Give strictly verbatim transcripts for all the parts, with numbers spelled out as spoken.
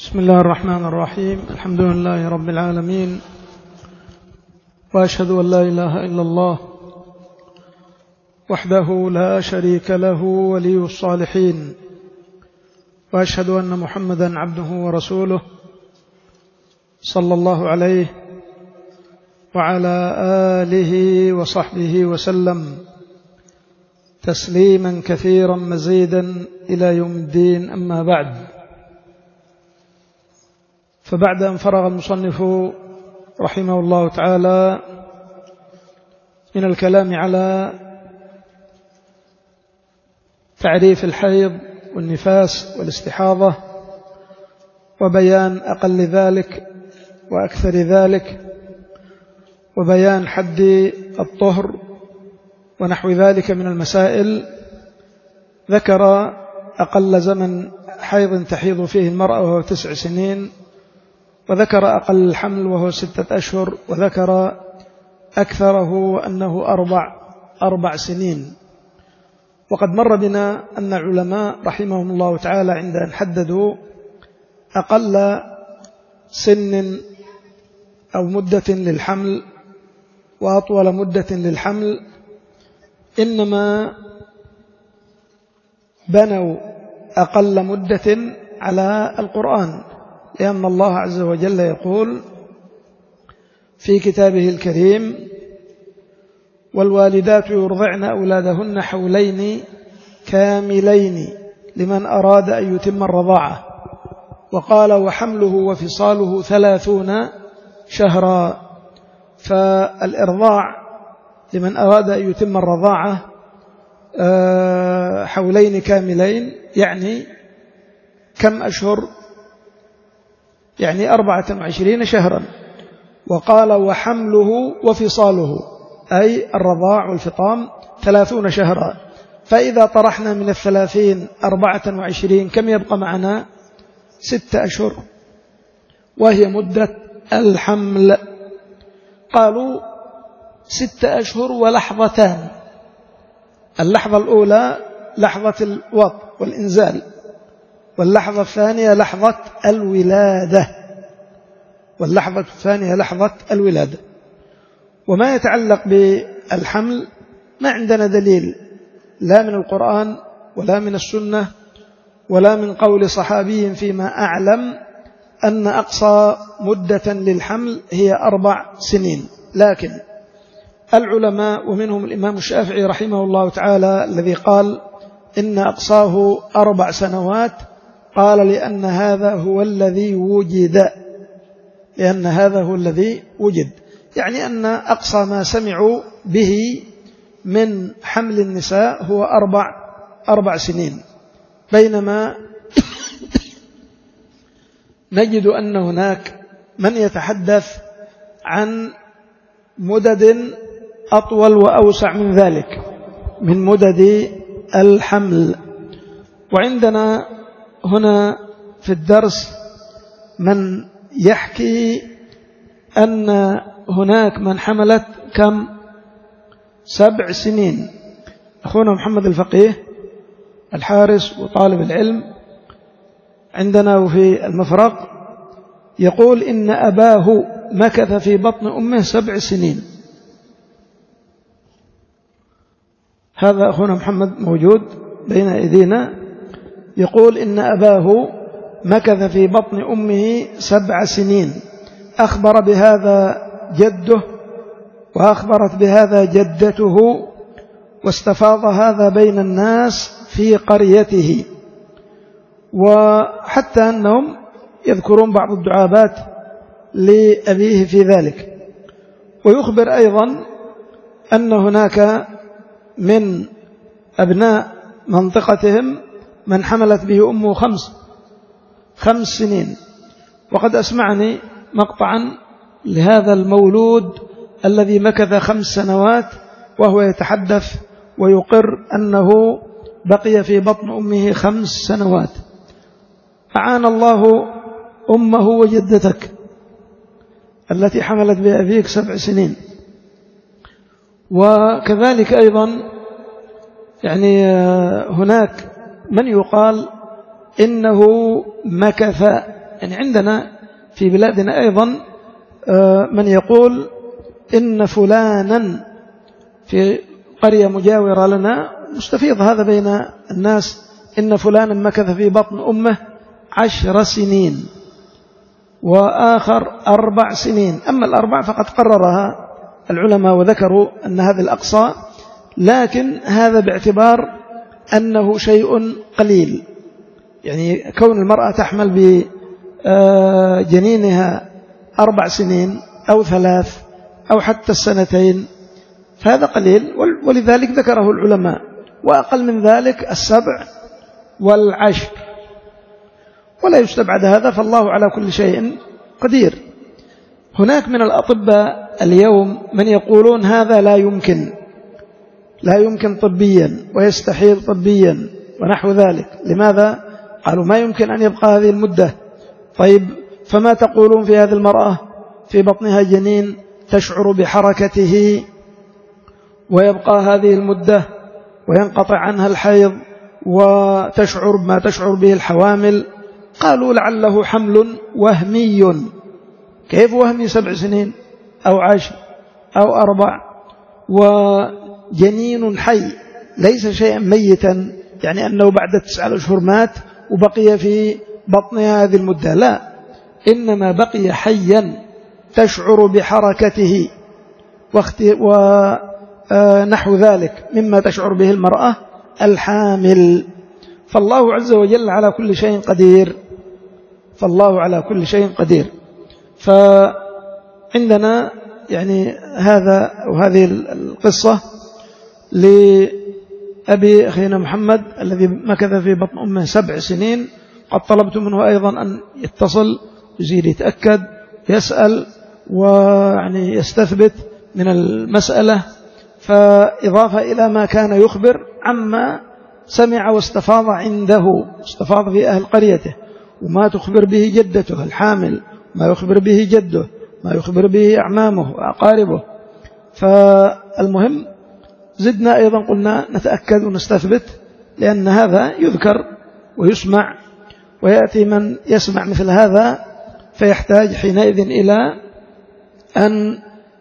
بسم الله الرحمن الرحيم. الحمد لله رب العالمين، وأشهد أن لا إله إلا الله وحده لا شريك له ولي الصالحين، وأشهد أن محمدا عبده ورسوله صلى الله عليه وعلى آله وصحبه وسلم تسليما كثيرا مزيدا إلى يوم الدين. أما بعد، فبعد أن فرغ المصنف رحمه الله تعالى من الكلام على تعريف الحيض والنفاس والاستحاضة وبيان أقل ذلك وأكثر ذلك وبيان حد الطهر ونحو ذلك من المسائل، ذكر أقل زمن حيض تحيض فيه المرأة وهو تسع سنين، وذكر أقل الحمل وهو ستة أشهر، وذكر أكثره أنه أربع, أربع سنين. وقد مر بنا أن العلماء رحمهم الله تعالى عند أن حددوا أقل سن أو مدة للحمل وأطول مدة للحمل إنما بنوا أقل مدة على القرآن، لأن الله عز وجل يقول في كتابه الكريم: والوالدات يرضعن أولادهن حولين كاملين لمن أراد أن يتم الرضاعة. وقال: وحمله وفصاله ثلاثون شهرا. فالإرضاع لمن أراد أن يتم الرضاعة حولين كاملين، يعني كم أشهر؟ يعني أربعة وعشرين شهرا. وقال: وحمله وفصاله، أي الرضاع والفطام، ثلاثون شهرا. فإذا طرحنا من الثلاثين أربعة وعشرين كم يبقى معنا؟ ستة أشهر، وهي مدة الحمل. قالوا ستة أشهر ولحظتان. اللحظة الأولى لحظة الوضع والإنزال، واللحظة الثانية لحظة الولادة واللحظة الثانية لحظة الولادة. وما يتعلق بالحمل ما عندنا دليل لا من القرآن ولا من السنة ولا من قول صحابي فيما أعلم أن أقصى مدة للحمل هي أربع سنين. لكن العلماء ومنهم الإمام الشافعي رحمه الله تعالى الذي قال إن أقصاه أربع سنوات، قال لأن هذا هو الذي وجد لأن هذا هو الذي وجد يعني أن أقصى ما سمعوا به من حمل النساء هو أربع, أربع سنين. بينما نجد أن هناك من يتحدث عن مدد أطول وأوسع من ذلك من مدد الحمل. وعندنا هنا في الدرس من يحكي أن هناك من حملت كم؟ سبع سنين. أخونا محمد الفقيه الحارس وطالب العلم عندنا وفي المفرق يقول إن أباه مكث في بطن أمه سبع سنين. هذا أخونا محمد موجود بين أيدينا، يقول إن أباه مكث في بطن أمه سبع سنين. أخبر بهذا جده وأخبرت بهذا جدته، واستفاض هذا بين الناس في قريته، وحتى أنهم يذكرون بعض الدعابات لأبيه في ذلك. ويخبر أيضا أن هناك من أبناء منطقتهم من حملت به أمه خمس خمس سنين. وقد أسمعني مقطعا لهذا المولود الذي مكث خمس سنوات وهو يتحدث ويقر أنه بقي في بطن أمه خمس سنوات. أعان الله أمه وجدتك التي حملت بأبيك سبع سنين. وكذلك أيضا يعني هناك من يقال إنه مكث يعني عندنا في بلادنا أيضا من يقول إن فلانا في قرية مجاورة لنا مستفيض هذا بين الناس، إن فلانا مكث في بطن أمه عشر سنين وآخر أربع سنين. أما الأربع فقد قررها العلماء وذكروا أن هذا الأقصى، لكن هذا باعتبار أنه شيء قليل، يعني كون المرأة تحمل بجنينها أربع سنين أو ثلاث أو حتى السنتين فهذا قليل، ولذلك ذكره العلماء. وأقل من ذلك السبع والعشر، ولا يستبعد هذا، فالله على كل شيء قدير. هناك من الأطباء اليوم من يقولون هذا لا يمكن لا يمكن طبيا ويستحيل طبيا ونحو ذلك. لماذا؟ قالوا ما يمكن أن يبقى هذه المدة. طيب فما تقولون في هذه المرأة في بطنها جنين تشعر بحركته ويبقى هذه المدة وينقطع عنها الحيض وتشعر بما تشعر به الحوامل؟ قالوا لعله حمل وهمي. كيف وهمي؟ سبع سنين أو عشر أو أربع، وجنين حي ليس شيئا ميتا، يعني أنه بعد تسعة أشهر مات وبقي في بطنها هذه المدة، لا، إنما بقي حيا تشعر بحركته ونحو ذلك مما تشعر به المرأة الحامل. فالله عز وجل على كل شيء قدير، فالله على كل شيء قدير. فعندنا يعني هذا وهذه القصة لأبي أخينا محمد الذي مكث في بطن أمه سبع سنين. قد طلبت منه أيضا أن يتصل يزيد يتأكد يسأل ويعني يستثبت من المسألة، فإضافة إلى ما كان يخبر عما سمع واستفاض عنده، استفاض في أهل قريته، وما تخبر به جدته الحامل، ما يخبر به جده، ما يخبر به أعمامه وأقاربه. فالمهم زدنا أيضا قلنا نتأكد ونستثبت، لأن هذا يذكر ويسمع، ويأتي من يسمع مثل هذا فيحتاج حينئذ إلى أن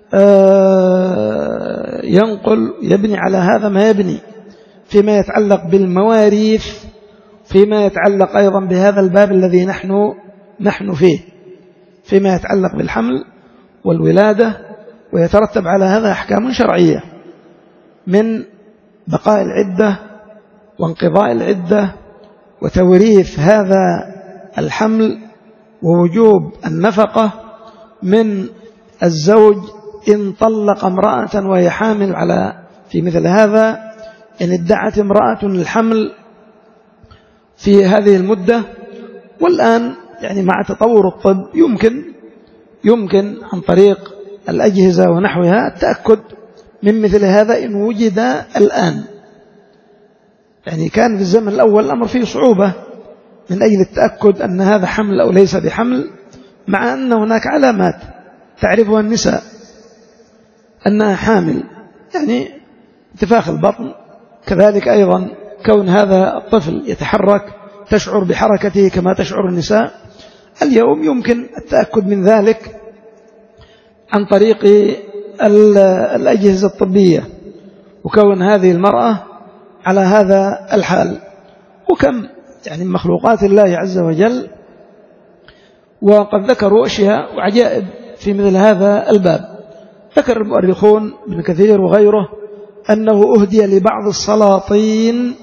ينقل يبني على هذا ما يبني فيما يتعلق بالمواريث، فيما يتعلق أيضا بهذا الباب الذي نحن نحن فيه، فيما يتعلق بالحمل والولادة. ويترتب على هذا أحكام شرعية من بقاء العدة وانقضاء العدة وتوريث هذا الحمل ووجوب النفقة من الزوج إن طلق امرأة وهي حامل. على في مثل هذا إن ادعت امرأة الحمل في هذه المدة، والآن يعني مع تطور الطب يمكن يمكن عن طريق الأجهزة ونحوها التأكد من مثل هذا إن وجد الآن. يعني كان في الزمن الأول الأمر فيه صعوبة من أجل التأكد أن هذا حمل أو ليس بحمل، مع أن هناك علامات تعرفها النساء أنها حامل، يعني انتفاخ البطن، كذلك أيضا كون هذا الطفل يتحرك تشعر بحركته كما تشعر النساء. اليوم يمكن التأكد من ذلك عن طريق الأجهزة الطبية، وكون هذه المرأة على هذا الحال. وكم يعني مخلوقات الله عز وجل، وقد ذكروا أشياء وعجائب في مثل هذا الباب. ذكر المؤرخون ابن كثير وغيره أنه أهدي لبعض السلاطين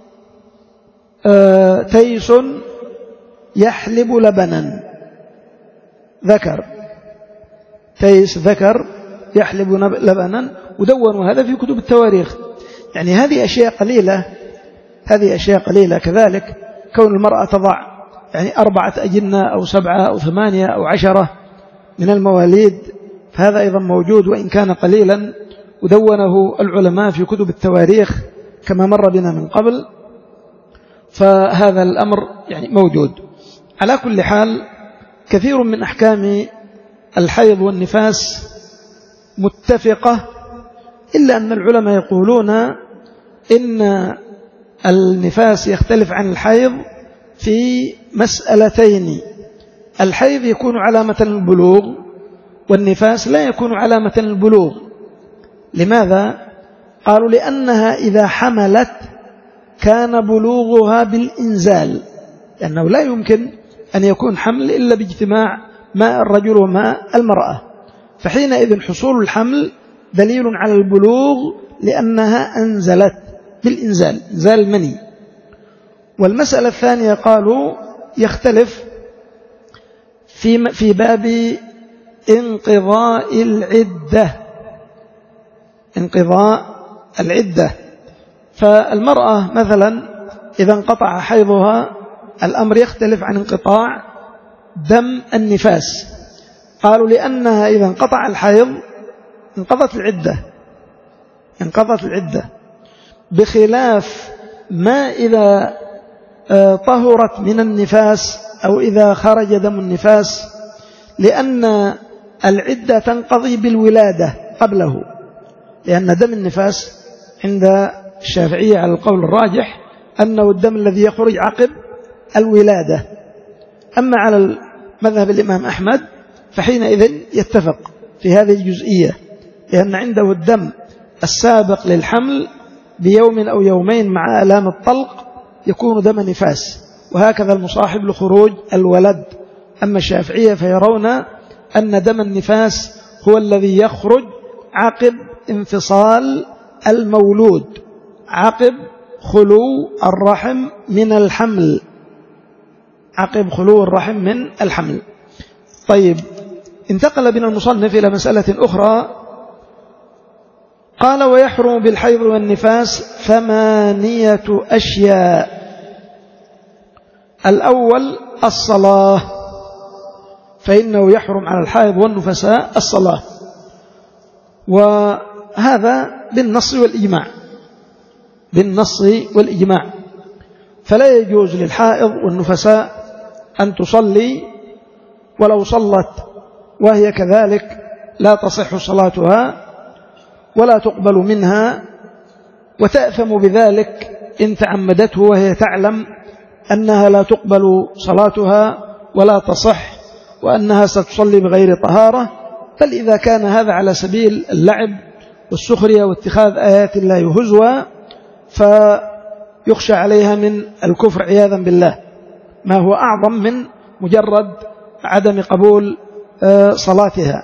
تيس يحلب لبنا، ذكر تيس ذكر يحلب لبنا، ودونوا هذا في كتب التواريخ. يعني هذه أشياء قليلة، هذه أشياء قليلة. كذلك كون المرأة تضع يعني أربعة أجنة أو سبعة أو ثمانية أو عشرة من المواليد، فهذا أيضا موجود وإن كان قليلا، ودونه العلماء في كتب التواريخ كما مر بنا من قبل. فهذا الأمر يعني موجود. على كل حال كثير من أحكام الحيض والنفاس متفقة، إلا أن العلماء يقولون إن النفاس يختلف عن الحيض في مسألتين. الحيض يكون علامة البلوغ والنفاس لا يكون علامة البلوغ. لماذا؟ قالوا لأنها إذا حملت كان بلوغها بالإنزال، لأنه لا يمكن أن يكون حمل إلا باجتماع ماء الرجل وماء المرأة، فحينئذ حصول الحمل دليل على البلوغ لأنها أنزلت بالإنزال، إنزال المني. والمسألة الثانية قالوا يختلف في في باب انقضاء العدة، انقضاء العدة. فالمرأة مثلا إذا انقطع حيضها الأمر يختلف عن انقطاع دم النفاس. قالوا لأنها إذا انقطع الحيض انقضت العدة، انقضت العدة، بخلاف ما إذا طهرت من النفاس أو إذا خرج دم النفاس، لأن العدة تنقضي بالولادة قبله، لأن دم النفاس عند الشافعية على القول الراجح أنه الدم الذي يخرج عقب الولادة. أما على مذهب الإمام أحمد فحينئذ يتفق في هذه الجزئية، لأن عنده الدم السابق للحمل بيوم أو يومين مع آلام الطلق يكون دم نفاس، وهكذا المصاحب لخروج الولد. أما الشافعية فيرون أن دم النفاس هو الذي يخرج عقب انفصال المولود، عقب خلو الرحم من الحمل، عقب خلو الرحم من الحمل. طيب، انتقل بنا المصنف إلى مسألة أخرى، قال ويحرم بالحيض والنفاس ثمانية أشياء. الأول الصلاة، فإنه يحرم على الحائض والنفساء الصلاة، وهذا بالنص والإجماع، بالنص والإجماع. فلا يجوز للحائض والنفساء أن تصلي، ولو صلت وهي كذلك لا تصح صلاتها ولا تقبل منها، وتأثم بذلك إن تعمدته وهي تعلم أنها لا تقبل صلاتها ولا تصح وأنها ستصلي بغير طهارة. بل إذا كان هذا على سبيل اللعب والسخرية واتخاذ آيات الله هزوا فيخشى عليها من الكفر عياذا بالله، ما هو أعظم من مجرد عدم قبول صلاتها.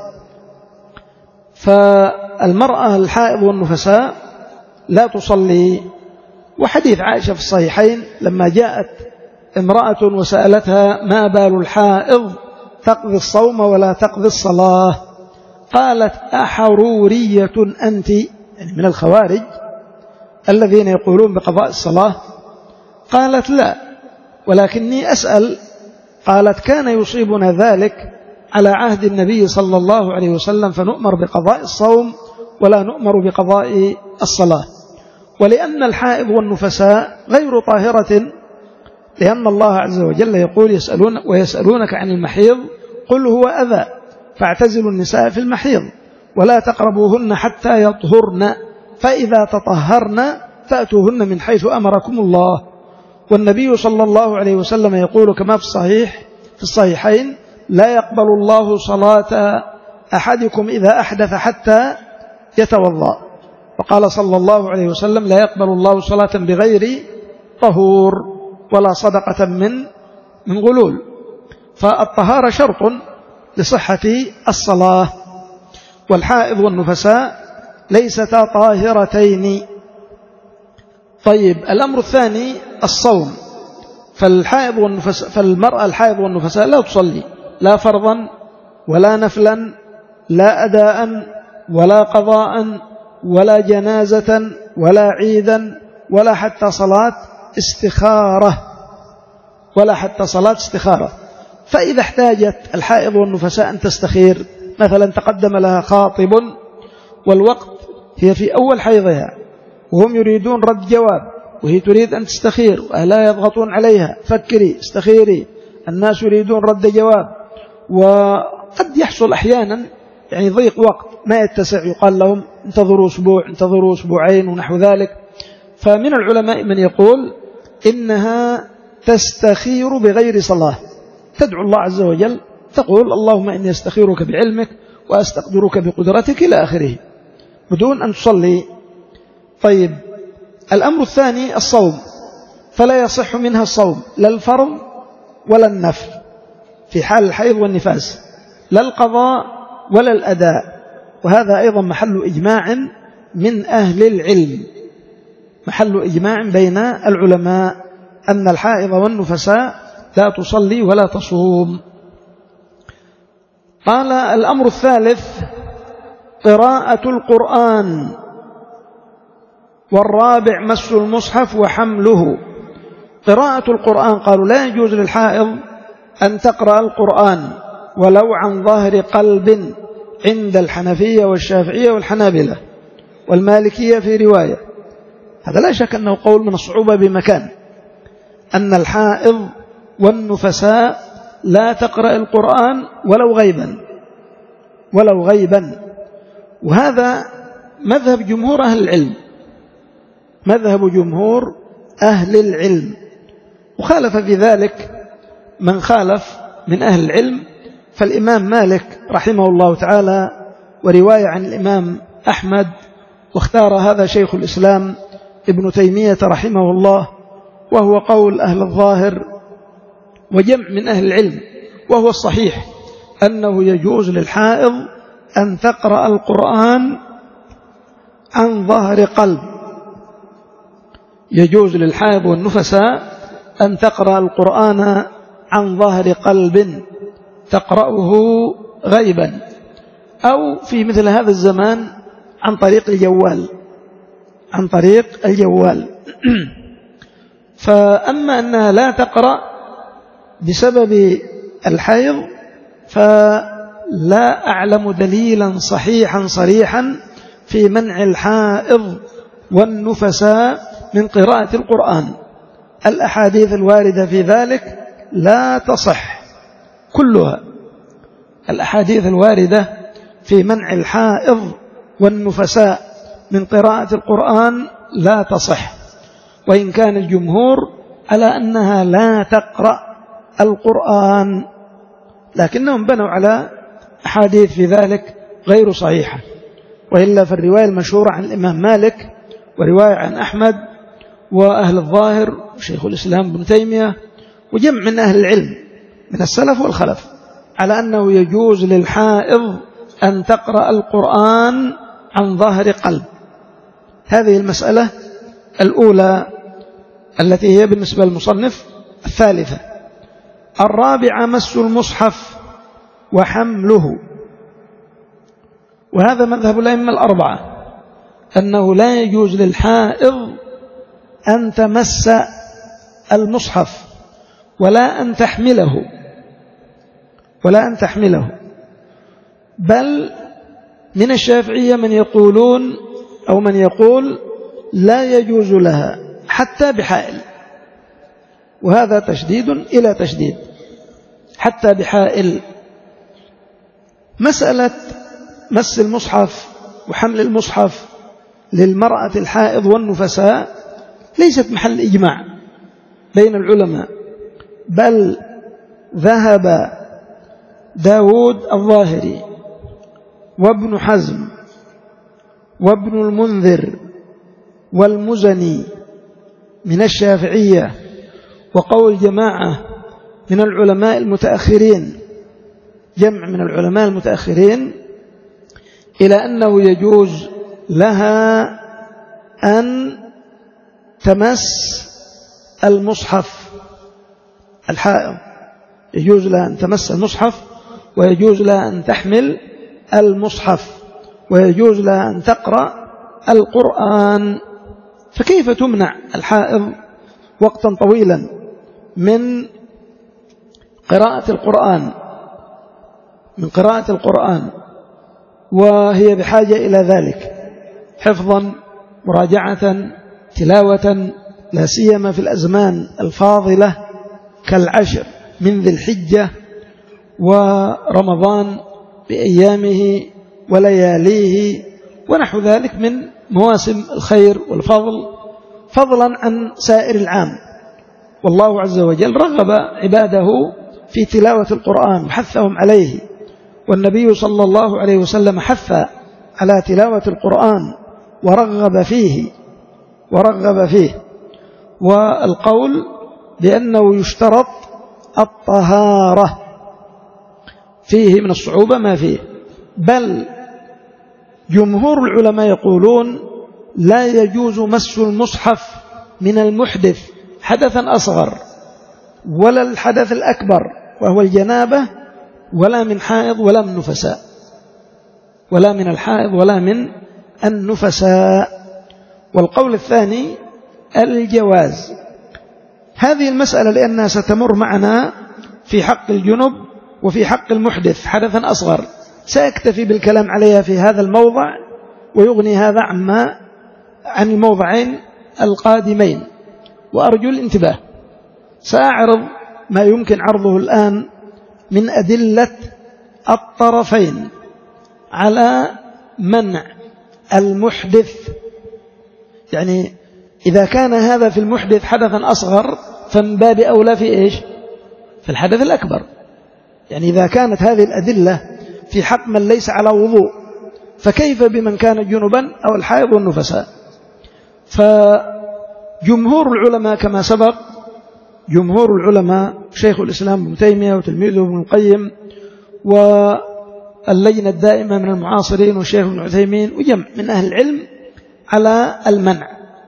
فالمرأة الحائض والنفساء لا تصلي. وحديث عائشة في الصحيحين لما جاءت امرأة وسألتها ما بال الحائض تقضي الصوم ولا تقضي الصلاة، قالت أحرورية أنت، يعني من الخوارج الذين يقولون بقضاء الصلاة؟ قالت لا، ولكني أسأل. قالت كان يصيبنا ذلك على عهد النبي صلى الله عليه وسلم، فنؤمر بقضاء الصوم ولا نؤمر بقضاء الصلاة. ولأن الحائض والنفساء غير طاهرة، لأن الله عز وجل يقول يسألون ويسألونك عن المحيض قل هو أذى فاعتزلوا النساء في المحيض ولا تقربوهن حتى يطهرن فإذا تطهرن فأتوهن من حيث أمركم الله. والنبي صلى الله عليه وسلم يقول كما في الصحيح في الصحيحين لا يقبل الله صلاة أحدكم إذا أحدث حتى يتوضأ. وقال صلى الله عليه وسلم لا يقبل الله صلاة بغير طهور ولا صدقة من من غلول. فالطهارة شرط لصحة الصلاة، والحائض والنفساء ليستا طاهرتين. طيب، الأمر الثاني الصوم. فالحائض والنفساء فالمرأة الحائض والنفساء لا تصلي لا فرضا ولا نفلا، لا أداء ولا قضاء ولا جنازة ولا عيدا ولا حتى صلاة استخارة، ولا حتى صلاة استخارة. فإذا احتاجت الحائض والنفساء أن تستخير، مثلا تقدم لها خاطب والوقت هي في أول حيضها وهم يريدون رد جواب وهي تريد أن تستخير ولا يضغطون عليها، فكري استخيري، الناس يريدون رد جواب، وقد يحصل أحيانا يعني ضيق وقت ما يتسع، يقال لهم انتظروا أسبوع انتظروا أسبوعين ونحو ذلك. فمن العلماء من يقول إنها تستخير بغير صلاة، تدعو الله عز وجل، تقول اللهم إني أستخيرك بعلمك وأستقدرك بقدرتك إلى آخره، بدون أن تصلي. طيب، الأمر الثاني الصوم، فلا يصح منها الصوم لا الفرض ولا النفل في حال الحيض والنفاس، لا القضاء ولا الأداء. وهذا أيضا محل إجماع من أهل العلم، محل إجماع بين العلماء أن الحائض والنفساء لا تصلي ولا تصوم. قال الأمر الثالث قراءة القرآن، والرابع مس المصحف وحمله. قراءة القرآن قالوا لا يجوز للحائض أن تقرأ القرآن ولو عن ظهر قلب عند الحنفية والشافعية والحنابلة والمالكية في رواية. هذا لا شك أنه قول من الصعوبة بمكان، أن الحائض والنفساء لا تقرأ القرآن ولو غيبا ولو غيبا وهذا مذهب جمهور أهل العلم، مذهب جمهور أهل العلم. وخالف في ذلك من خالف من أهل العلم، فالإمام مالك رحمه الله تعالى ورواية عن الإمام أحمد، واختار هذا شيخ الإسلام ابن تيمية رحمه الله، وهو قول أهل الظاهر وجمع من أهل العلم، وهو الصحيح أنه يجوز للحائض أن تقرأ القرآن عن ظهر قلب، يجوز للحائض والنفساء أن تقرأ القرآن عن ظهر قلب تقرأه غيبا، أو في مثل هذا الزمان عن طريق الجوال عن طريق الجوال فأما أنها لا تقرأ بسبب الحيض فلا أعلم دليلا صحيحا صريحا في منع الحائض والنفساء من قراءة القرآن. الأحاديث الواردة في ذلك لا تصح كلها، الأحاديث الواردة في منع الحائض والنفساء من قراءة القرآن لا تصح، وإن كان الجمهور على أنها لا تقرأ القرآن، لكنهم بنوا على أحاديث في ذلك غير صحيحة. وإلا فالرواية المشهورة عن الإمام مالك ورواية عن أحمد وأهل الظاهر وشيخ الإسلام ابن تيمية وجمع من أهل العلم من السلف والخلف على أنه يجوز للحائض أن تقرأ القرآن عن ظهر قلب. هذه المسألة الأولى التي هي بالنسبة للمصنف. الثالثة الرابعة مس المصحف وحمله، وهذا مذهب الأئمة الأربعة أنه لا يجوز للحائض أن تمس المصحف ولا أن تحمله ولا أن تحمله بل من الشافعية من يقولون أو من يقول لا يجوز لها حتى بحائل، وهذا تشديد إلى تشديد، حتى بحائل. مسألة مس المصحف وحمل المصحف للمرأة الحائض والنفساء ليست محل إجماع بين العلماء، بل ذهب داود الظاهري وابن حزم وابن المنذر والمزني من الشافعية وقول جماعة من العلماء المتأخرين، جمع من العلماء المتأخرين، إلى أنه يجوز لها أن تمس المصحف. الحائض يجوز لها أن تمس المصحف، ويجوز لها أن تحمل المصحف، ويجوز لها أن تقرأ القرآن. فكيف تمنع الحائض وقتا طويلا من قراءة القرآن من قراءة القرآن وهي بحاجة إلى ذلك حفظا مراجعة تلاوة، لا سيما في الأزمان الفاضلة كالعشر من ذي الحجة ورمضان بأيامه ولياليه ونحو ذلك من مواسم الخير والفضل، فضلا عن سائر العام. والله عز وجل رغب عباده في تلاوة القرآن وحثهم عليه، والنبي صلى الله عليه وسلم حث على تلاوة القرآن ورغب فيه ورغب فيه والقول بأنه يشترط الطهارة فيه من الصعوبة ما فيه. بل جمهور العلماء يقولون لا يجوز مس المصحف من المحدث حدثا أصغر ولا الحدث الأكبر وهو الجنابة، ولا من حائض ولا من نفساء، ولا من الحائض ولا من النفساء. والقول الثاني الجواز. هذه المسألة لأنها ستمر معنا في حق الجنب وفي حق المحدث حدثا أصغر، سأكتفي بالكلام عليها في هذا الموضع، ويغني هذا عما عن الموضعين القادمين. وأرجو الانتباه، سأعرض ما يمكن عرضه الآن من أدلة الطرفين على منع المحدث. يعني إذا كان هذا في المحدث حدثا أصغر فمن باب أولى في إيش؟ في الحدث الأكبر. يعني إذا كانت هذه الأدلة في حق من ليس على وضوء فكيف بمن كان جنبا أو الحائض والنفساء؟ فجمهور العلماء كما سبق، جمهور العلماء شيخ الإسلام ابن تيمية وتلميذه ابن القيم واللجنة الدائمة من المعاصرين والشيخ ابن عثيمين وجمع من أهل العلم على المنع.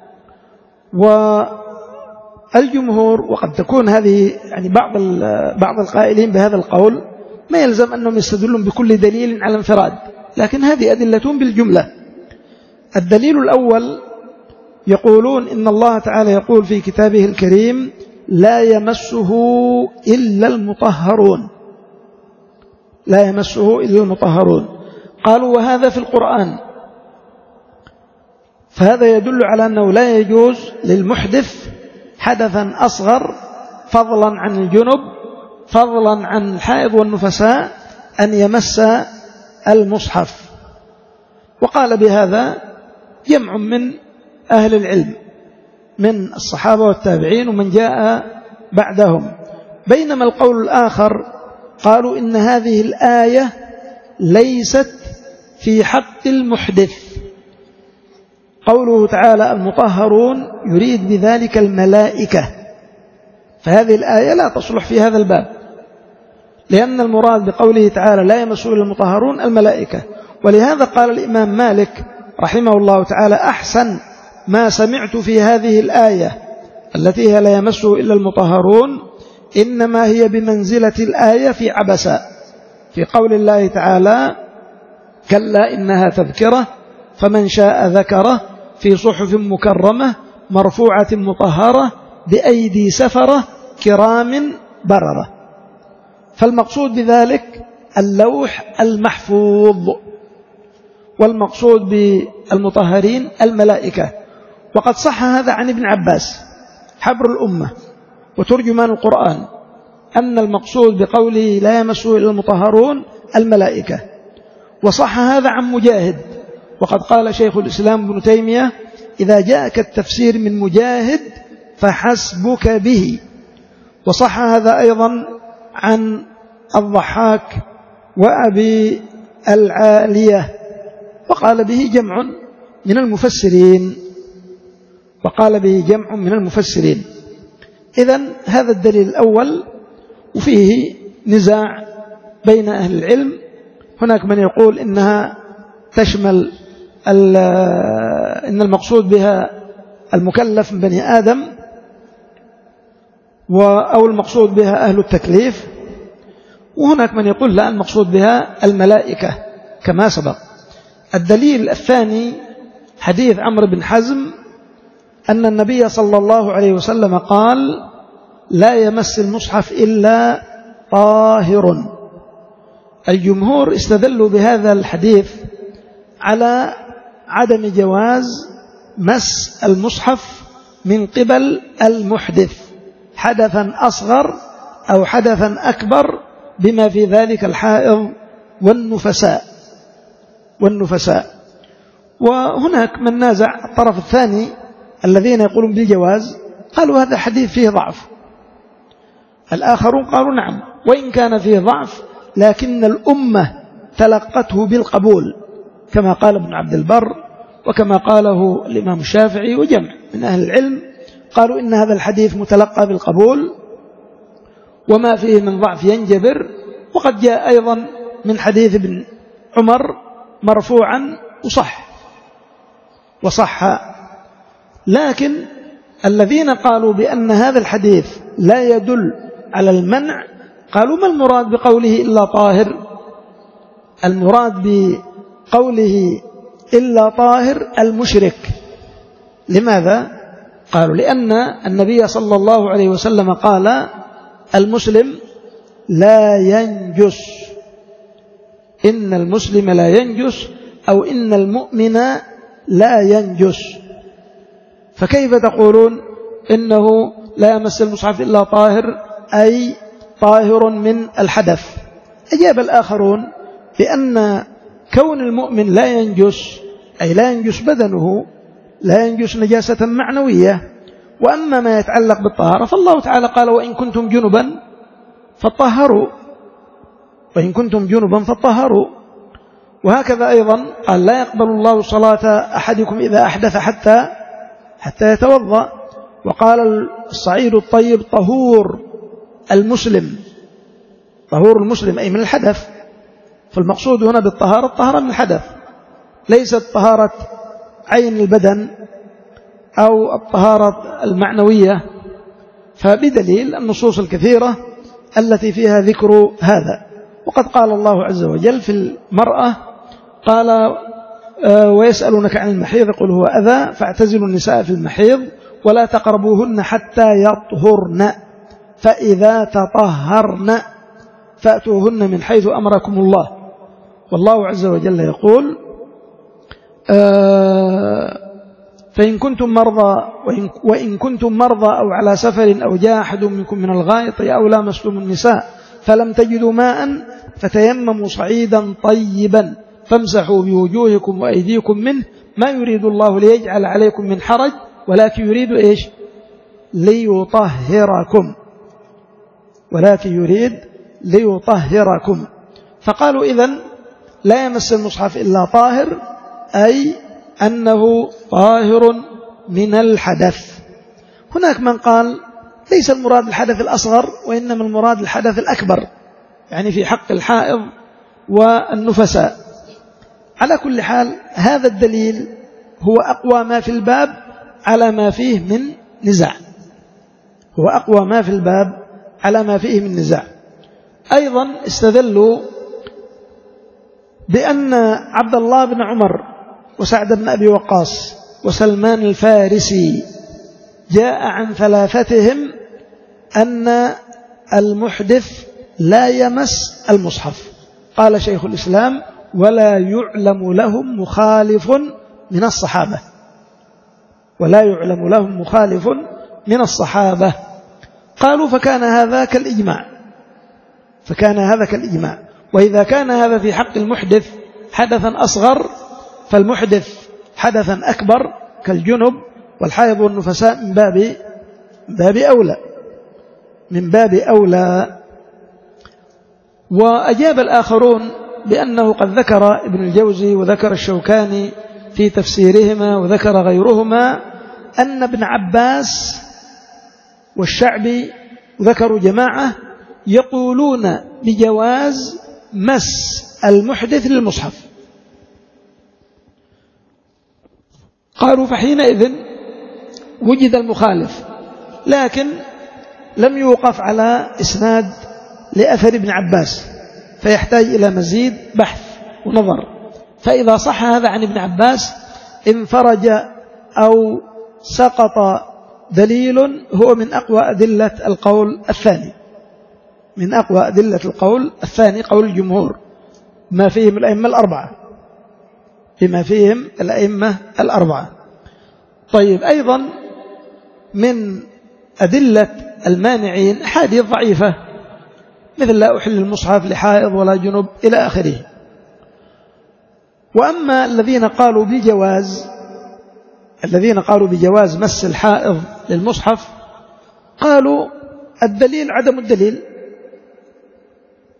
والجمهور، وقد تكون هذه يعني بعض بعض القائلين بهذا القول ما يلزم أنهم يستدلون بكل دليل على انفراد، لكن هذه أدلة بالجملة. الدليل الأول يقولون إن الله تعالى يقول في كتابه الكريم لا يمسه إلا المطهرون، لا يمسه إلا المطهرون. قالوا وهذا في القرآن، فهذا يدل على أنه لا يجوز للمحدث حدثا أصغر فضلا عن الجنب فضلا عن الحائض والنفساء أن يمس المصحف. وقال بهذا جمع من أهل العلم من الصحابة والتابعين ومن جاء بعدهم. بينما القول الآخر قالوا إن هذه الآية ليست في حق المحدث. قوله تعالى المطهرون يريد بذلك الملائكة، فهذه الآية لا تصلح في هذا الباب، لأن المراد بقوله تعالى لا يمسه إلا المطهرون الملائكة. ولهذا قال الإمام مالك رحمه الله تعالى أحسن ما سمعت في هذه الآية التي هي لا يمسه إلا المطهرون إنما هي بمنزلة الآية في عبسة، في قول الله تعالى كلا إنها تذكرة فمن شاء ذكره في صحف مكرمة مرفوعة مطهرة بأيدي سفرة كرام بررة. فالمقصود بذلك اللوح المحفوظ، والمقصود بالمطهرين الملائكة. وقد صح هذا عن ابن عباس حبر الأمة وترجمان القرآن أن المقصود بقوله لا يمسه إلا المطهرون الملائكة. وصح هذا عن مجاهد، وقد قال شيخ الإسلام ابن تيمية إذا جاءك التفسير من مجاهد فحسبك به. وصح هذا أيضا عن الضحاك وأبي العالية، وقال به جمع من المفسرين وقال به جمع من المفسرين. إذن هذا الدليل الأول، وفيه نزاع بين أهل العلم. هناك من يقول إنها تشمل إن المقصود بها المكلف من بني آدم، أو المقصود بها أهل التكليف، وهناك من يقول لا المقصود بها الملائكة كما سبق. الدليل الثاني حديث عمرو بن حزم أن النبي صلى الله عليه وسلم قال لا يمس المصحف إلا طاهر. الجمهور استدلوا بهذا الحديث على عدم جواز مس المصحف من قبل المحدث حدثا أصغر أو حدثا أكبر، بما في ذلك الحائض والنفساء والنفساء وهناك من نازع الطرف الثاني الذين يقولون بالجواز، قالوا هذا حديث فيه ضعف. الآخرون قالوا نعم وإن كان فيه ضعف لكن الأمة تلقته بالقبول كما قال ابن عبد البر وكما قاله الإمام الشافعي وجمع من أهل العلم، قالوا إن هذا الحديث متلقى بالقبول وما فيه من ضعف ينجبر. وقد جاء أيضا من حديث ابن عمر مرفوعا وصح وصح لكن الذين قالوا بأن هذا الحديث لا يدل على المنع قالوا ما المراد بقوله إلا طاهر؟ المراد بقوله إلا طاهر المشرك. لماذا؟ قالوا لأن النبي صلى الله عليه وسلم قال المسلم لا ينجس، إن المسلم لا ينجس أو إن المؤمن لا ينجس، فكيف تقولون إنه لا يمس المصحف إلا طاهر أي طاهر من الحدث؟ أجاب الآخرون بأن كون المؤمن لا ينجس أي لا ينجس بدنه، لا ينجس نجاسة معنوية. وأما ما يتعلق بالطهارة فالله تعالى قال وإن كنتم جنبا فطهروا، وإن كنتم جنبا فطهروا. وهكذا أيضا قال لا يقبل الله صلاة أحدكم إذا أحدث حتى حتى يتوضأ. وقال الصعيد الطيب طهور المسلم، طهور المسلم أي من الحدث. فالمقصود هنا بالطهارة الطهارة من الحدث، ليست طهارة عين البدن أو الطهارة المعنوية. فبدليل النصوص الكثيرة التي فيها ذكر هذا. وقد قال الله عز وجل في المرأة قال ويسألونك عن المحيض قل هو أذى فاعتزلوا النساء في المحيض ولا تقربوهن حتى يطهرن فإذا تطهرن فأتوهن من حيث أمركم الله. والله عز وجل يقول فإن كنتم مرضى وإن كنتم مرضى أو على سفر أو جاء أحد منكم من الغائط أو لامستم النساء فلم تجدوا ماء فتيمموا صعيدا طيبا فامسحوا بوجوهكم وأيديكم منه ما يريد الله ليجعل عليكم من حرج ولكن يريد إيش؟ ليطهركم، ولكن يريد ليطهركم. فقالوا إذن لا يمس المصحف إلا طاهر أي أنه طاهر من الحدث. هناك من قال ليس المراد الحدث الأصغر وإنما المراد الحدث الأكبر، يعني في حق الحائض والنفساء. على كل حال هذا الدليل هو أقوى ما في الباب على ما فيه من نزاع، هو أقوى ما في الباب على ما فيه من نزاع. أيضا استدلوا بأن عبد الله بن عمر وسعد بن أبي وقاص وسلمان الفارسي جاء عن ثلاثتهم أن المحدث لا يمس المصحف. قال شيخ الإسلام ولا يعلم لهم مخالف من الصحابة، ولا يعلم لهم مخالف من الصحابة. قالوا فكان هذا كالإجماع، فكان هذا كالإجماع. وإذا كان هذا في حق المحدث حدثا أصغر فالمحدث حدثا أكبر كالجنب والحائض والنفساء من باب باب أولى من باب أولى. وأجاب الآخرون بأنه قد ذكر ابن الجوزي وذكر الشوكاني في تفسيرهما وذكر غيرهما أن ابن عباس والشعبي وذكروا جماعة يقولون بجواز مس المحدث للمصحف. قالوا فحينئذ وجد المخالف، لكن لم يوقف على إسناد لأثر ابن عباس فيحتاج إلى مزيد بحث ونظر. فإذا صح هذا عن ابن عباس انفرج أو سقط دليل هو من أقوى أدلة القول الثاني، من أقوى أدلة القول الثاني قول الجمهور ما فيهم الأئمة الأربعة، بما فيهم الأئمة الأربعة. طيب أيضا من أدلة المانعين حديث ضعيفة مثل لا أحل المصحف لحائض ولا جنب إلى آخره. وأما الذين قالوا بجواز الذين قالوا بجواز مس الحائض للمصحف قالوا الدليل عدم الدليل،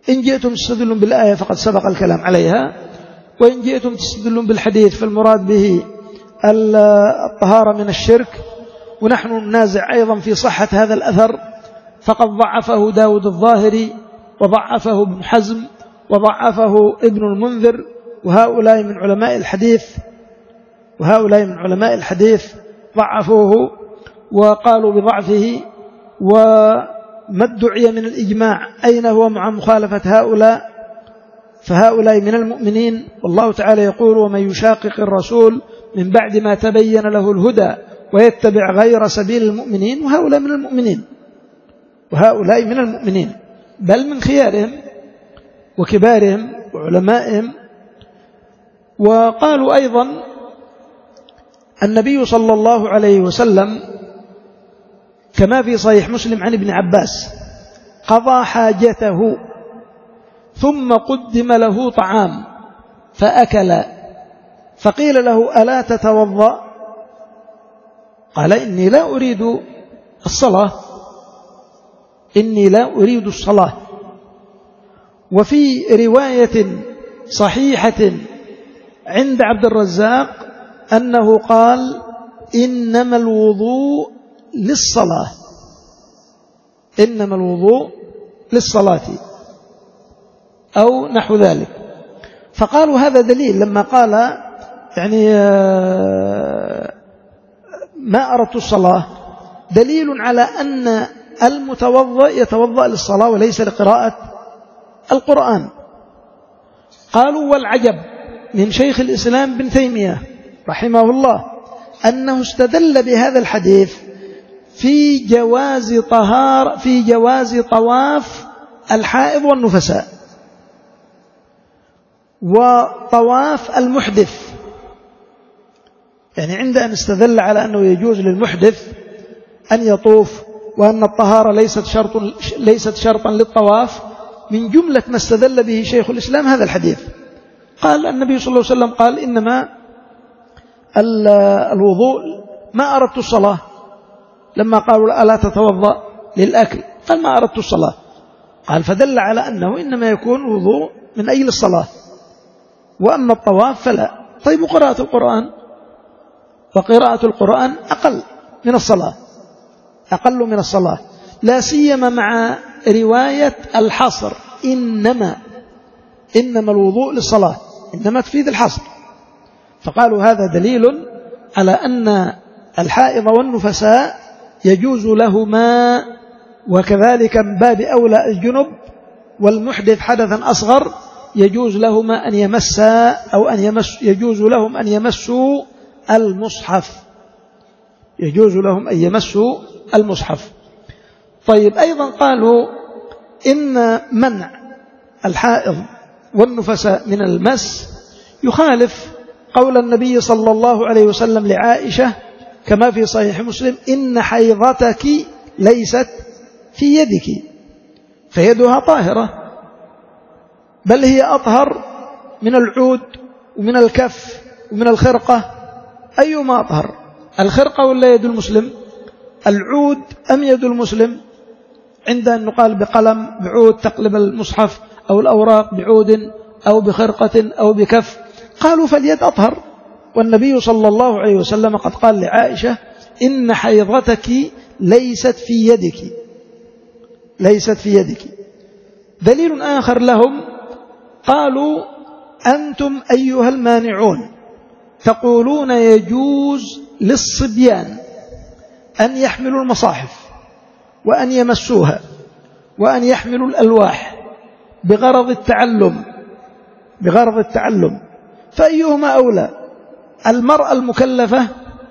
إن جئتم تستدلون بالآية فقد سبق الكلام عليها، وإن جئتم تستدلون بالحديث فالمراد به الطهارة من الشرك. ونحن ننازع أيضا في صحة هذا الأثر، فقد ضعفه داود الظاهري وضعفه ابن حزم وضعفه ابن المنذر، وهؤلاء من علماء الحديث وهؤلاء من علماء الحديث ضعفوه وقالوا بضعفه. وما ادعي من الإجماع أين هو مع مخالفة هؤلاء؟ فهؤلاء من المؤمنين، والله تعالى يقول: ومن يشاقق الرسول من بعد ما تبين له الهدى ويتبع غير سبيل المؤمنين. وهؤلاء من المؤمنين وهؤلاء من المؤمنين بل من خيارهم وكبارهم وعلمائهم. وقالوا أيضا: النبي صلى الله عليه وسلم كما في صحيح مسلم عن ابن عباس قضى حاجته ثم قدم له طعام فأكل، فقيل له: ألا تتوضأ؟ قال: إني لا أريد الصلاة إني لا أريد الصلاة. وفي رواية صحيحة عند عبد الرزاق أنه قال: إنما الوضوء للصلاة إنما الوضوء للصلاة أو نحو ذلك. فقالوا هذا دليل لما قال يعني ما أردت الصلاة، دليل على أن المتوضأ يتوضأ للصلاة وليس لقراءة القرآن. قالوا: والعجب من شيخ الإسلام بن تيمية رحمه الله أنه استدل بهذا الحديث في جواز طهار في جواز طواف الحائض والنفساء وطواف المحدث. يعني عند أن استدل على أنه يجوز للمحدث أن يطوف وأن الطهارة ليست شرط ليست شرطا للطواف، من جملة ما استدل به شيخ الإسلام هذا الحديث. قال النبي صلى الله عليه وسلم قال: إنما الوضوء ما أردت الصلاة. لما قالوا: ألا تتوضأ للأكل؟ قال: ما أردت الصلاة. قال: فدل على أنه إنما يكون الوضوء من أجل الصلاة، وأما الطواف فلا. طيب، وقراءة القرآن؟ وقراءة القرآن أقل من الصلاة أقل من الصلاة لا سيما مع رواية الحصر: إنما إنما الوضوء للصلاة، إنما تفيد الحصر. فقالوا هذا دليل على أن الحائض والنفساء يجوز لهما، وكذلك من باب أولى الجنب والمحدث حدثا أصغر يجوز لهما أن يمسا أو أن يمس يجوز لهم أن يمسوا المصحف يجوز لهم أن يمسوا المصحف. طيب، أيضا قالوا إن منع الحائض والنفساء من المس يخالف قول النبي صلى الله عليه وسلم لعائشة كما في صحيح مسلم: إن حيضتك ليست في يدك، فيدها طاهرة، بل هي أطهر من العود ومن الكف ومن الخرقة. أيما أطهر، الخرقة ولا يد المسلم؟ العود أم يد المسلم؟ عند أن نقال بقلم بعود تقلب المصحف، أو الأوراق بعود أو بخرقة أو بكف. قالوا: فاليد أطهر، والنبي صلى الله عليه وسلم قد قال لعائشة: إن حيضتك ليست في يدك ليست في يدك. دليل آخر لهم قالوا: أنتم أيها المانعون تقولون يجوز للصبيان أن يحملوا المصاحف وأن يمسوها وأن يحملوا الألواح بغرض التعلم بغرض التعلم فأيهما أولى؟ المرأة المكلفة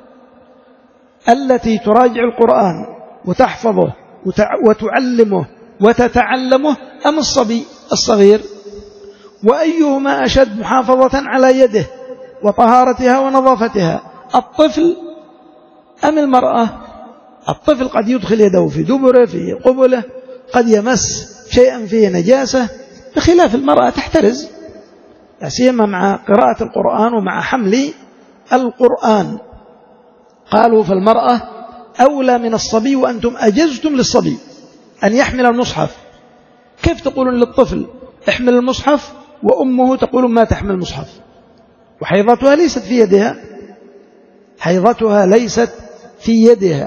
التي تراجع القرآن وتحفظه وتعلمه وتتعلمه، أم الصبي الصغير؟ وأيهما أشد محافظة على يده وطهارتها ونظافتها، الطفل أم المرأة؟ الطفل قد يدخل يده في دبره في قبله، قد يمس شيئا فيه نجاسة، بخلاف المرأة تحترز، لا سيما مع قراءة القرآن ومع حمل القرآن. قالوا: فالمرأة أولى من الصبي، وأنتم أجزتم للصبي أن يحمل المصحف، كيف تقولون للطفل احمل المصحف وأمه تقول ما تحمل المصحف، وحيضتها ليست في يدها، حيضتها ليست في يدها،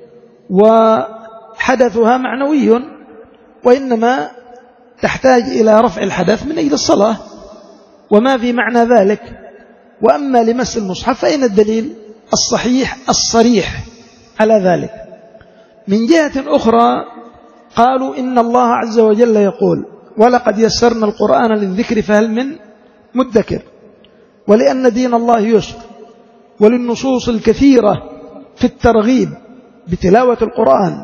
وحدثها معنوي، وإنما تحتاج إلى رفع الحدث من أجل الصلاة، وما في معنى ذلك. وأما لمس المصحف فإن الدليل الصحيح الصريح على ذلك. من جهة أخرى قالوا إن الله عز وجل يقول ولقد يسرنا القرآن للذكر فهل من مدكر، ولأن دين الله يسر، وللنصوص الكثيرة في الترغيب بتلاوة القرآن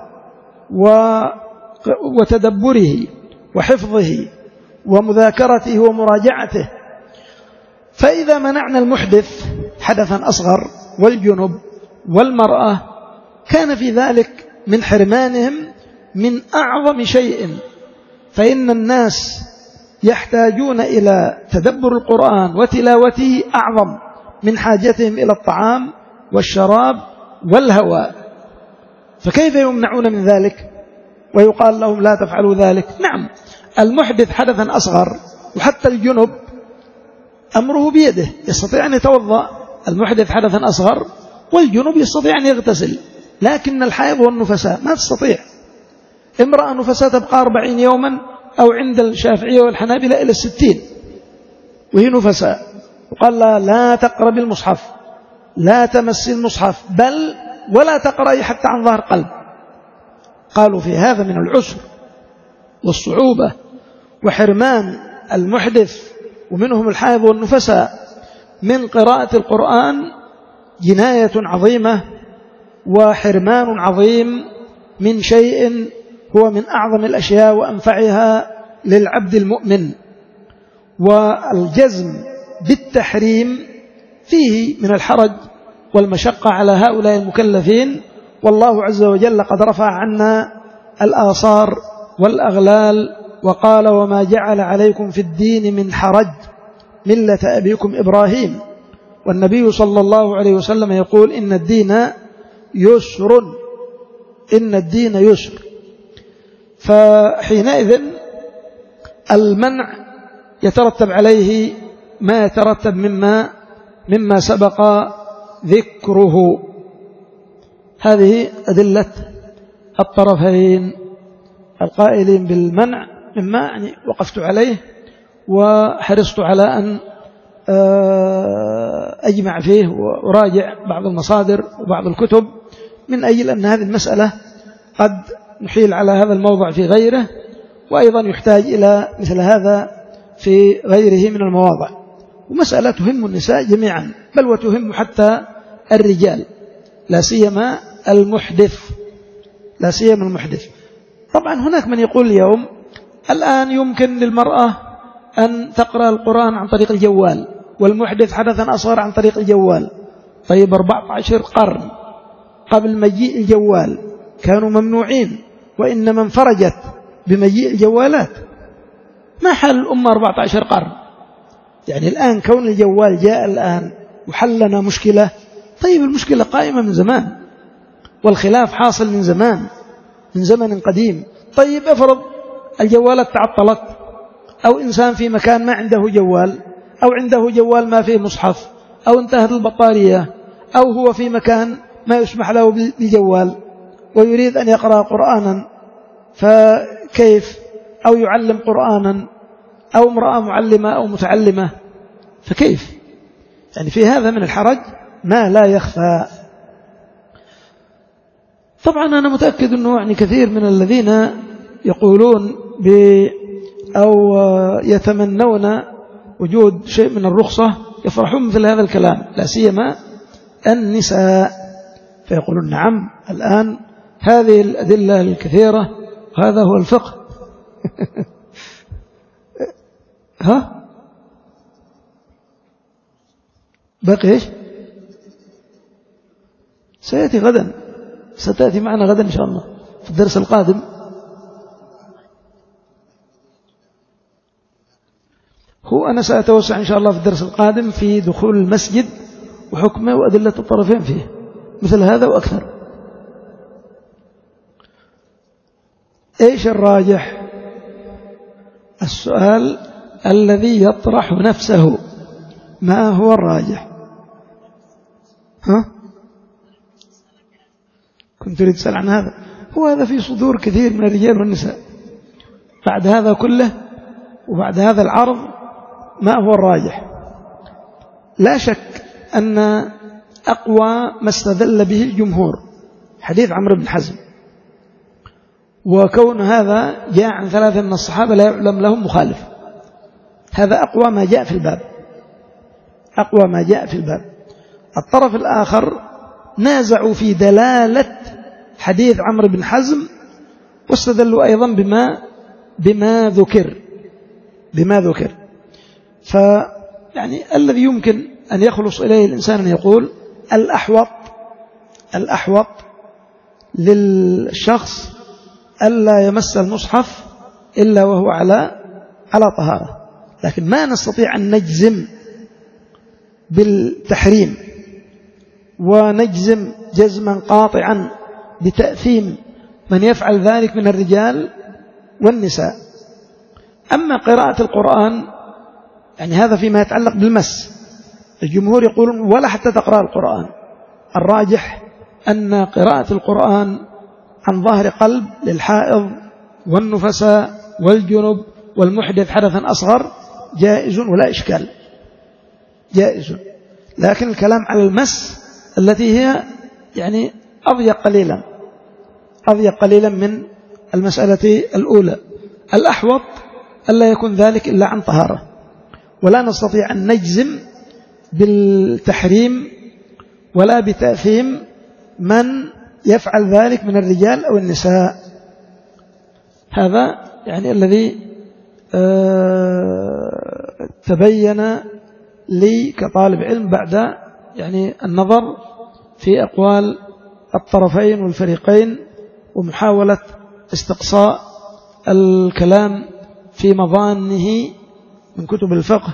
وتدبره وحفظه ومذاكرته ومراجعته. فإذا منعنا المحدث حدثا أصغر والجنب والمرأة كان في ذلك من حرمانهم من أعظم شيء، فإن الناس يحتاجون إلى تدبر القرآن وتلاوته أعظم من حاجتهم إلى الطعام والشراب والهواء، فكيف يمنعون من ذلك ويقال لهم لا تفعلوا ذلك؟ نعم، المحدث حدثا أصغر وحتى الجنب أمره بيده، يستطيع أن يتوضأ. المحدث حدثا أصغر والجنب يستطيع أن يغتسل، لكن الحائض والنفساء ما تستطيع. امرأة نفساء تبقى أربعين يوما، أو عند الشافعية والحنابلة إلى الستين وهي نفساء، وقال لا, لا تقرب المصحف، لا تمس المصحف، بل ولا تقرأي حتى عن ظهر قلب. قالوا في هذا من العسر والصعوبة وحرمان المحدث ومنهم الحائض والنفساء من قراءة القرآن جناية عظيمة وحرمان عظيم من شيء هو من أعظم الأشياء وأنفعها للعبد المؤمن. والجزم بالتحريم فيه من الحرج والمشقة على هؤلاء المكلفين، والله عز وجل قد رفع عنا الآثار والأغلال وقال وما جعل عليكم في الدين من حرج ملة أبيكم إبراهيم. والنبي صلى الله عليه وسلم يقول إن الدين يسر، إن الدين يسر. فحينئذ المنع يترتب عليه ما يترتب مما مما سبق ذكره. هذه أدلة الطرفين القائلين بالمنع مما يعني وقفت عليه وحرصت على أن أجمع فيه وراجع بعض المصادر وبعض الكتب، من أجل أن هذه المسألة قد نحيل على هذا الموضع في غيره، وأيضا يحتاج إلى مثل هذا في غيره من المواضع. ومسألة تهم النساء جميعا، بل وتهم حتى الرجال، لا سيما المحدث، لا سيما المحدث. طبعا هناك من يقول اليوم الآن يمكن للمرأة أن تقرأ القرآن عن طريق الجوال، والمحدث حدثا أصغر عن طريق الجوال. طيب أربعة عشر قرن قبل مجيء الجوال كانوا ممنوعين، وإنما انفرجت بمجيء الجوالات. ما حل الأمة أربعة عشر قرن؟ يعني الآن كون الجوال جاء الآن وحلنا مشكلة، طيب المشكلة قائمة من زمان، والخلاف حاصل من زمان، من زمن قديم. طيب افرض الجوالات تعطلت، أو إنسان في مكان ما عنده جوال، أو عنده جوال ما فيه مصحف، أو انتهت البطارية، أو هو في مكان ما يسمح له بالجوال ويريد أن يقرأ قرآنا، فكيف؟ أو يعلم قرآنا، أو امرأة معلمة أو متعلمة، فكيف؟ يعني في هذا من الحرج ما لا يخفى. طبعا أنا متأكد أنه يعني كثير من الذين يقولون ب أو يتمنون وجود شيء من الرخصة يفرحون مثل هذا الكلام، لا سيما النساء، فيقولون نعم الآن هذه الأدلة الكثيرة هذا هو الفقه. ها باقي إيش؟ سيأتي غدا، ستأتي معنا غدا إن شاء الله في الدرس القادم. هو أنا سأتوسع إن شاء الله في الدرس القادم في دخول المسجد وحكمه وأدلة الطرفين فيه، مثل هذا وأكثر. إيش الراجح؟ السؤال الذي يطرح نفسه ما هو الراجح؟ ها؟ كنت تريد تسأل عن هذا؟ هو هذا في صدور كثير من الرجال والنساء. بعد هذا كله وبعد هذا العرض ما هو الراجح؟ لا شك أن أقوى ما استدل به الجمهور حديث عمرو بن حزم، وكون هذا جاء عن ثلاثة من الصحابة لا يعلم لهم مخالف، هذا أقوى ما جاء في الباب، أقوى ما جاء في الباب. الطرف الآخر نازعوا في دلالة حديث عمرو بن حزم واستدلوا أيضا بما بما ذكر بما ذكر فيعني الذي يمكن أن يخلص إليه الإنسان أن يقول الأحوط الأحوط للشخص ألا يمس المصحف إلا وهو على على طهارة، لكن ما نستطيع أن نجزم بالتحريم ونجزم جزما قاطعا بتأثيم من يفعل ذلك من الرجال والنساء. أما قراءة القرآن يعني هذا فيما يتعلق بالمس، الجمهور يقولون ولا حتى تقرأ القرآن، الراجح أن قراءة القرآن عن ظهر قلب للحائض والنفساء والجنب والمحدث حدثا أصغر جائز ولا إشكال، جائز. لكن الكلام على المس التي هي يعني أضيق قليلا أضيق قليلا من المسألة الأولى، الأحوط ألا يكون ذلك إلا عن طهارة، ولا نستطيع أن نجزم بالتحريم ولا بتأثيم من يفعل ذلك من الرجال أو النساء. هذا يعني الذي تبين لي كطالب علم بعد يعني النظر في أقوال الطرفين والفريقين ومحاولة استقصاء الكلام في مظانه من كتب الفقه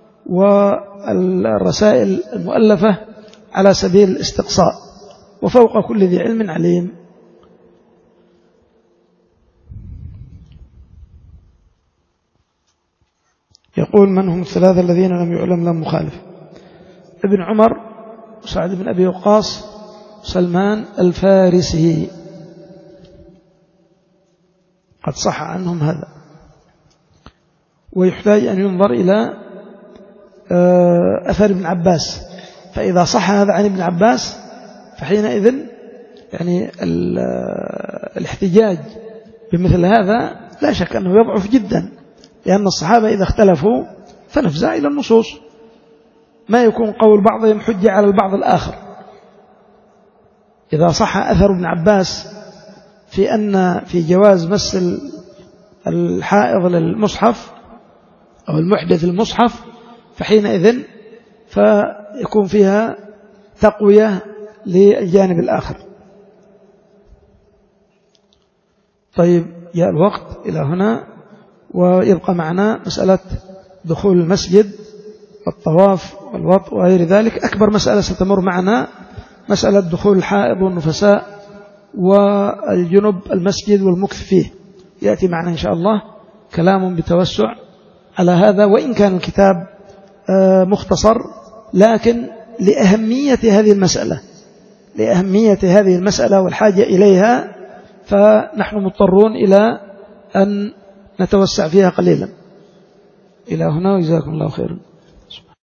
والرسائل المؤلفة على سبيل الاستقصاء، وفوق كل ذي علم عليم. يقول من هم الثلاثة الذين لم يعلم لهم مخالف؟ ابن عمر وسعد بن أبي وقاص سلمان الفارسي، قد صح عنهم هذا، ويحتاج أن ينظر إلى أثر ابن عباس، فإذا صح هذا عن ابن عباس فحينئذ يعني الاحتجاج بمثل هذا لا شك أنه يضعف جدا، لأن الصحابة إذا اختلفوا فنفزع إلى النصوص، ما يكون قول بعضهم حجة على البعض الآخر. إذا صح أثر ابن عباس في أن في جواز مس الحائض للمصحف أو المحدث المصحف فحينئذ فيكون فيها تقوية للجانب الآخر. طيب جاء الوقت إلى هنا، ويبقى معنا مسألة دخول المسجد والطواف والوطء وغير ذلك. أكبر مسألة ستمر معنا مسألة دخول الحائض والنفساء والجنب المسجد والمكث فيه، يأتي معنا إن شاء الله كلام بتوسع على هذا، وإن كان الكتاب مختصر، لكن لأهمية هذه المسألة لأهمية هذه المسألة والحاجة إليها فنحن مضطرون إلى أن نتوسع فيها قليلا. إلى هنا وجزاكم الله خيرا.